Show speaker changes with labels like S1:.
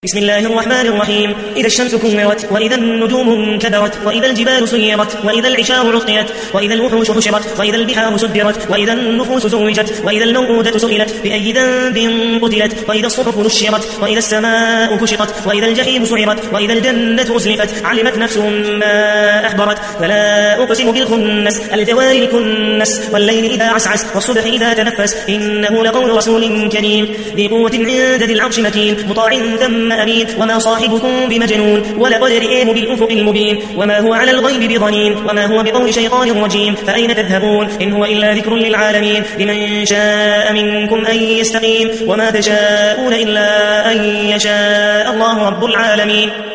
S1: بسم الله الرحمن الرحيم. إذا الشمس كورت، وإذا النجوم انكدرت، وإذا الجبال سيرت، وإذا العشار عطلت، وإذا الوحوش حشرت، وإذا البحار سدرت، وإذا النفوس زوجت، وإذا الموءودة سئلت بأي ذنب قتلت، وإذا الصحف نشرت، وإذا السماء كشطت، وإذا الجحيم سعرت، وإذا الجنة أزلفت، علمت نفس ما أحضرت. فلا أقسم بالخنس الجوار الكنس، والليل إذا عسعس، والصبح إذا تنفس، إنه لقول رسول كريم ذي قوة عند ذي العرش مكين، مطاع ثم أمين، وما صاحبكم بمجنون، ولقد رئيه بالأفق المبين، وما هو على الغيب بضنين، وما هو بقول شيطان رجيم. فأين تذهبون؟ إن هو إلا ذكر للعالمين، لمن شاء منكم أن يستقيم، وما تشاءون إلا أن يشاء الله رب العالمين.